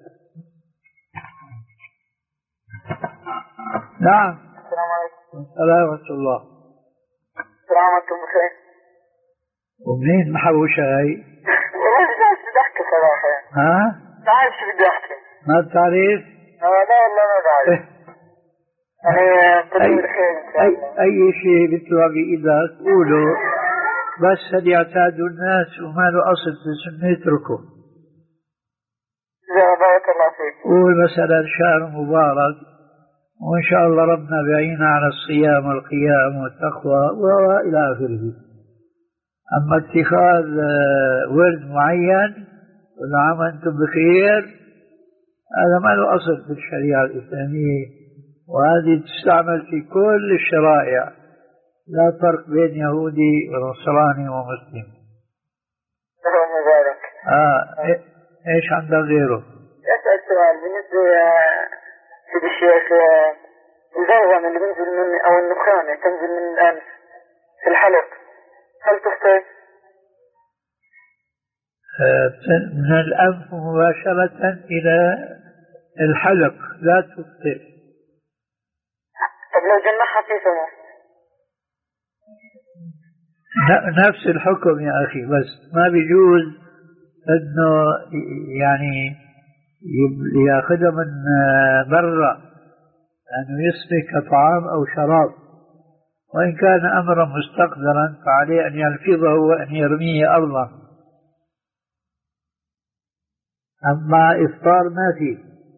نعم.
السلام عليكم.
السلام ورحمة الله.
السلام عليكم بخير.
ومنين محوشة هاي؟
والله مش بدي احكي صراحة.
ها؟
ما عارف شو بدي احكي.
ما بتعرف؟
آه لا والله ما بعرف. يعني قدوم الخير ان شاء
أي,
الله.
أي شيء بيطلع بإيدك قوله بس هل يعتادوا الناس وما له أصل في السنة يتركوا.
بارك الله فيك.
قول مثلا شهر مبارك وإن شاء الله ربنا بيعينا على الصيام والقيام والتقوى وإلى آخره. أما اتخاذ ورد معين كل عام أنتم بخير هذا ما له أصل في الشريعة الإسلامية، وهذه تستعمل في كل الشرائع لا فرق بين يهودي ونصراني ومسلم.
الله يبارك.
آه إيش عندك غيره؟
أسأل سؤال بالنسبة سيد الشيخ البلغم اللي بينزل من أو النخامة تنزل من الأنف في الحلق هل تفطر؟
من الأنف مباشرة إلى الحلق لا تفطر.
طب لو جمعها في فمه؟
نفس الحكم يا أخي، بس ما بيجوز أنه يعني يأخذها من برا أنه يسمك طعام أو شراب، وإن كان أمرا مستقدرا فعليه أن يلفظه وأن يرميه أرضا. أما إفطار ما فيه.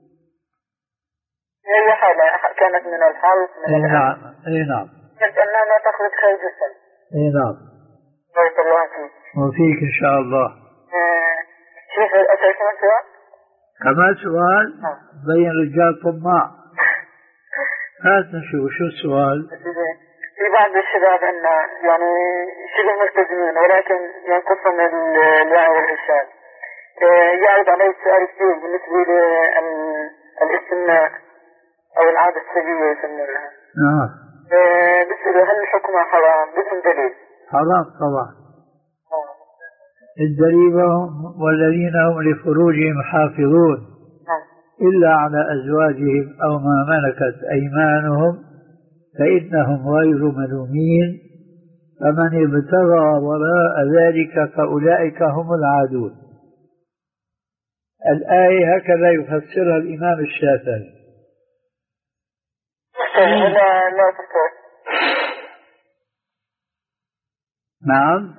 هي حالة كانت من الحلق من
إيه نعم إيه نعم.
أنها ما تخرج خارج السن.
إيه نعم.
بارك الله فيك.
وفيك إن شاء الله.
شوف أسأل كمان سؤال.
كمان سؤال؟ بين رجال طماع. هات نشوف شو السؤال.
في بعض الشباب أن يعني شبه ملتزمين ولكن ينقصهم الوعي والإرشاد. يعرض عليه السؤال كثير بالنسبة للاستمناء أو العادة السرية يسمونها.
نعم.
بسأله هل حكمها حرام بدون دليل؟
حرام طبعا. الدليل والذين هم لفروجهم حافظون إلا على أزواجهم أو ما ملكت أيمانهم فإنهم غير ملومين، فمن ابتغى وراء ذلك فأولئك هم العادون. الآية هكذا يفسرها الإمام الشافعي.
لا لا تفطر.
نعم.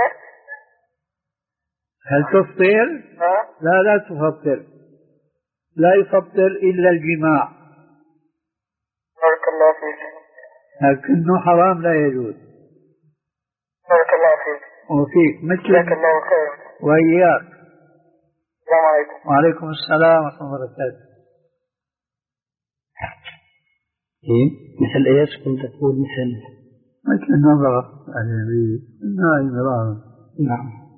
هل تفطر؟ لا لا تفطر، لا يفطر إلا الجماع.
بارك الله فيك.
لكنه حرام لا يجوز.
بارك الله فيك.
وفيك مثل.
جزاك الله خير.
وإياك.
السلام عليكم.
وعليكم السلام ورحمة الله وبركاته.
إيه؟ مثل إيش كنت تقول؟ مثل
مثل النظرة الأجنبية إنها إمرأة.
نعم.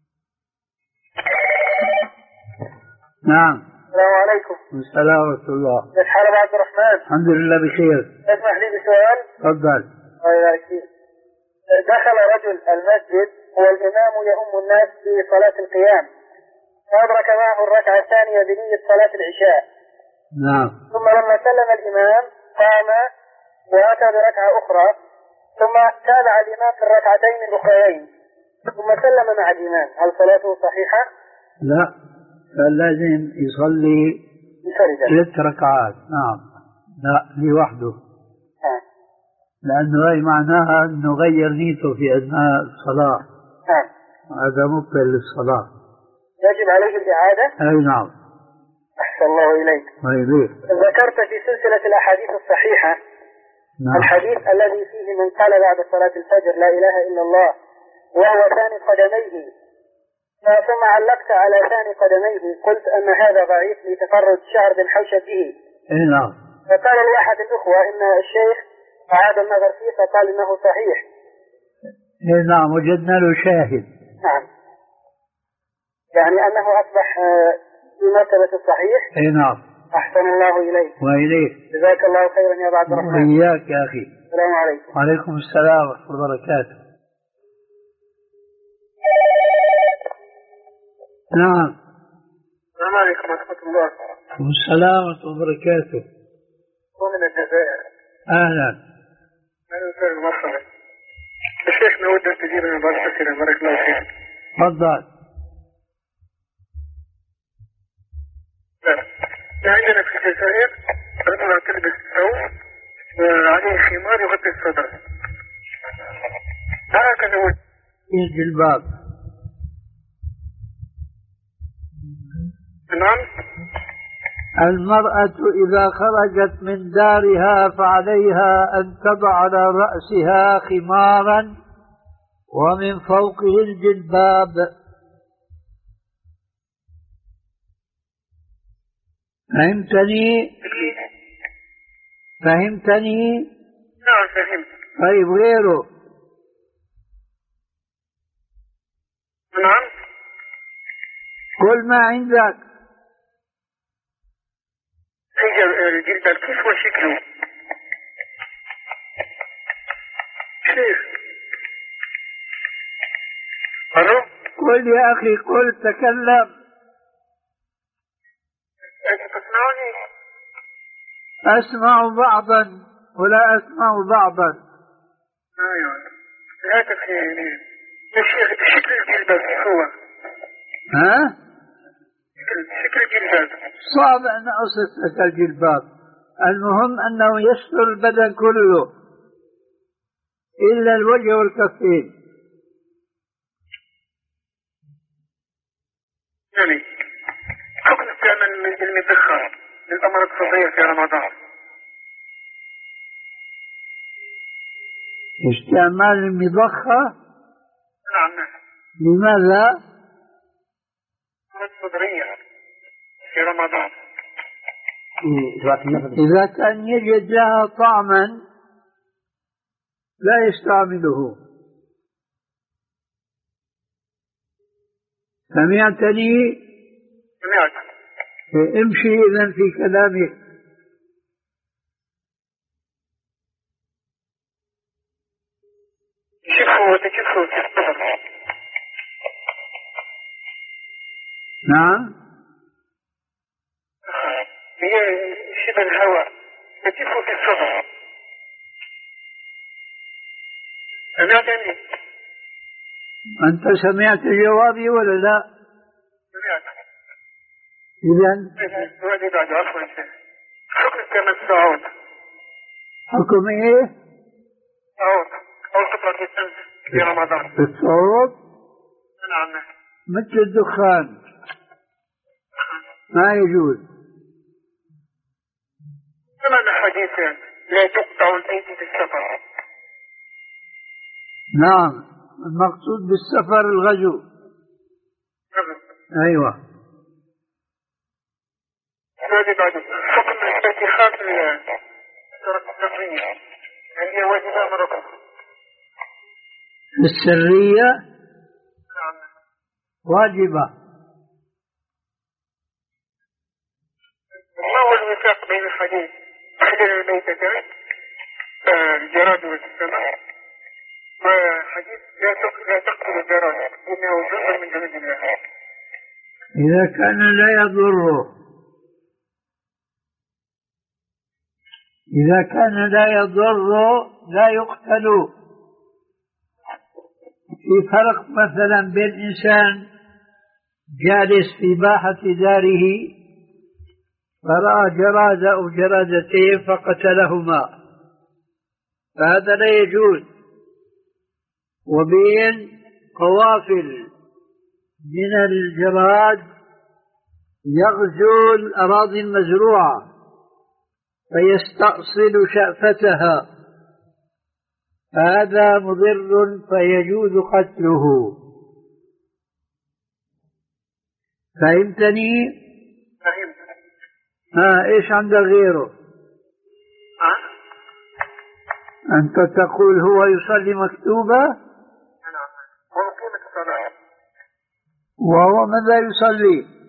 نعم.
السلام عليكم.
السلام ورحمة الله.
كيف حالك عبد الرحمن؟
الحمد لله بخير.
اسمح لي بسؤال.
تفضل.
الله يبارك فيك. دخل رجل المسجد والإمام يؤم الناس في صلاة القيام، فأدرك معه الركعة الثانية بنية صلاة العشاء.
نعم.
ثم لما سلم الإمام قام وأتى بركعة أخرى، ثم تابع الإمام في الركعتين الأخريين، ثم سلم مع الإمام، هل صلاته صحيحة؟
لا، فلازم يصلي ثلاث ركعات. نعم. لا لوحده.
نعم.
لأنه هي معناها أنه غير نيته في أثناء الصلاة.
نعم.
هذا مبطل للصلاة.
يجب عليه الإعادة؟
أي نعم.
أحسن الله إليك.
ويليك.
ذكرت في سلسلة الأحاديث الصحيحة
نعم.
الحديث الذي فيه من قال بعد صلاة الفجر لا إله إلا الله وهو ثاني قدميه، ثم علقت على ثاني قدميه قلت أن هذا ضعيف لتفرد شعر بن حوشب به.
اي نعم.
فقال لي أحد الأخوة إن الشيخ أعاد النظر فيه فقال إنه صحيح.
اي نعم، وجدنا له شاهد.
نعم. يعني أنه أصبح في مرتبة الصحيح.
اي نعم.
أحسن الله إليك.
وإليك.
جزاك الله خيرا يا عبد الرحمن.
وإياك يا أخي.
السلام عليكم.
وعليكم السلام ورحمة الله وبركاته. نعم.
السلام عليكم ورحمة الله.
وعليكم السلام ورحمة الله وبركاته.
ومن الجزائر.
أهلا.
أهلا وسهلا مرحبا. الشيخ نود أن تجيبنا بعض الأسئلة بارك الله فيك.
تفضل.
عندنا في الجزائر رجل تلبس ثوب وعليه خمار يغطي الصدر، هكذا هو
الجلباب.
نعم.
المرأة إذا خرجت من دارها فعليها أن تضع على رأسها خمارا ومن فوقه الجلباب. فهمتني؟ فهمتني؟
نعم فهمت.
طيب غيره؟
نعم.
كل ما عندك.
الجلباب كيف هو شكله؟ كيف؟ ألو؟
قل يا أخي قل، تكلم.
أنت تسمعني؟
أسمع بعضا ولا أسمع بعضا.
أيوة. هذا في شكل الجلباب هو
ها؟
شكل الجلباب
صعب أن أوصف لك الجلباب. المهم أنه يستر البدن كله إلا الوجه والكفين.
يعني حكم استعمال المدخن للأمراض الصدرية في رمضان.
استعمال المضخة؟
نعم.
لماذا؟
الأمراض الصدرية في رمضان.
إذا كان يجد لها طعما لا يستعمله. سمعتني؟
سمعت.
امشي إذن في كلامك.
شوفوا وتشوفوا في الصدر.
نعم.
هي شبه الهواء تشوفوا في الصدر. سمعتني؟
أنت سمعت جوابي ولا لا؟
سمعت.
إذن
وهذه بعد عفوا حكم استعمال الصعود.
حكم إيه؟
صعود أو قطرة الشمس في رمضان.
الصعود؟
نعم.
مثل الدخان ما يجوز.
سمعنا حديثا لا تقطع الأيدي بالسفر.
نعم، المقصود بالسفر الغزو.
نعم.
أيوة.
هذه بعد حكم الاتخاذ الطرق التقنية هل هي واجبة أم ركن؟
السرية؟
نعم.
واجبة.
ما هو الوفاق بين الحديث أحد الميتتين الجراد والسماء وحديث لا تقتل الجراد إنه جزء من جنود الله؟
إذا كان لا يضره إذا كان لا يضر لا يقتل. في فرق مثلا بين إنسان جالس في باحة داره فرأى جراد أو جرادتين فقتلهما فهذا لا يجوز، وبين قوافل من الجراد يغزو الأراضي المزروعة فيستأصل شأفتها هذا مضر فيجوز قتله. فهمتني؟
فهمت.
ها إيش عندك غيره؟
ها؟
أنت تقول هو يصلي مكتوبة؟
نعم. ومقيم الصلاة.
وهو ماذا يصلي؟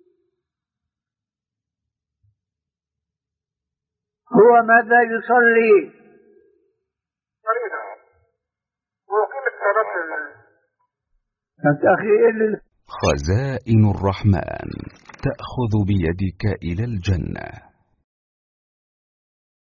هو ماذا يصلي؟
فريضة. ومقيم الصلاة.
أنت أخي
خزائن الرحمن تأخذ بيدك إلى الجنة.